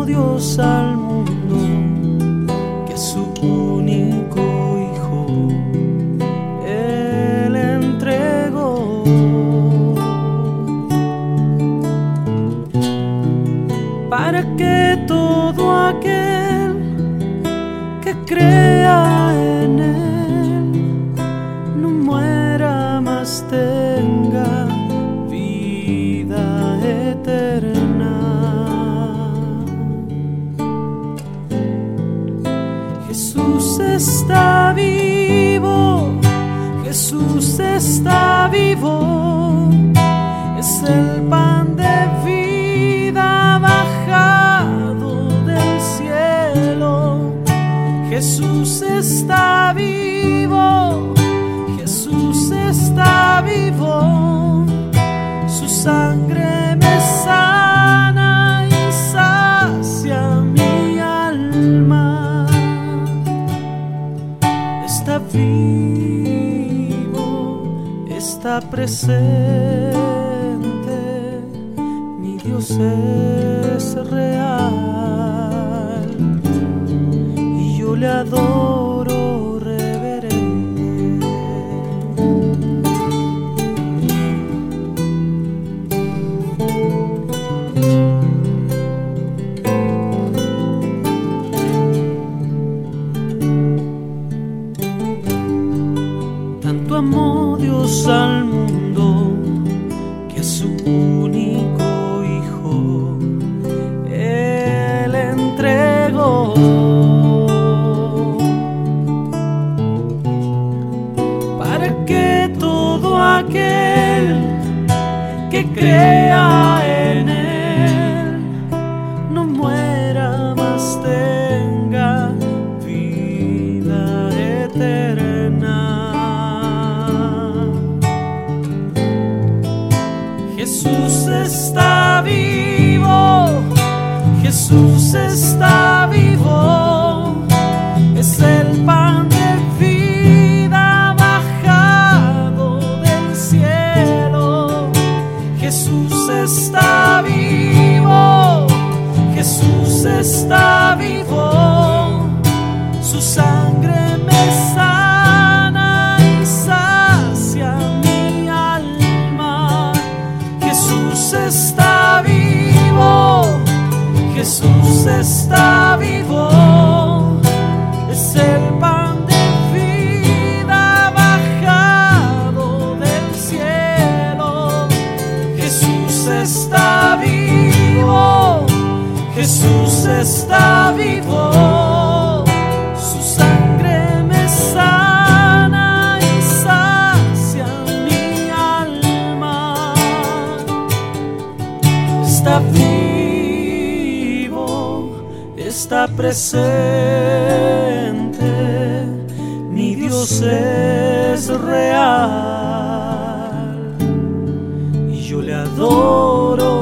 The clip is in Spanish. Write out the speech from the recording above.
Dios al mundo que su único Hijo Él entregó, para que todo aquel que crea en Él no muera, mas tenga vida eterna. Jesús está vivo, Jesús está vivo, es el pan de vida bajado del cielo. Jesús está vivo, Jesús está vivo, su sangre me sana y sacia mi alma. Está vivo, está presente, mi Dios es real y yo le adoro reverente. Tanto amó Dios al mundo que a su único Hijo Él entregó, para que todo aquel que crea en Él no muera, mas tenga vida eterna. Jesús está vivo, Jesús está vivo, es el pan de vida bajado del cielo. Jesús está vivo, Jesús está vivo, su sangre me sana y sacia mi alma. Jesús está vivo, Jesús está vivo, es el pan de vida bajado del cielo. Jesús está vivo, Jesús está vivo, su sangre me sana y sacia mi alma. Está vivo, está presente, mi Dios es real y yo le adoro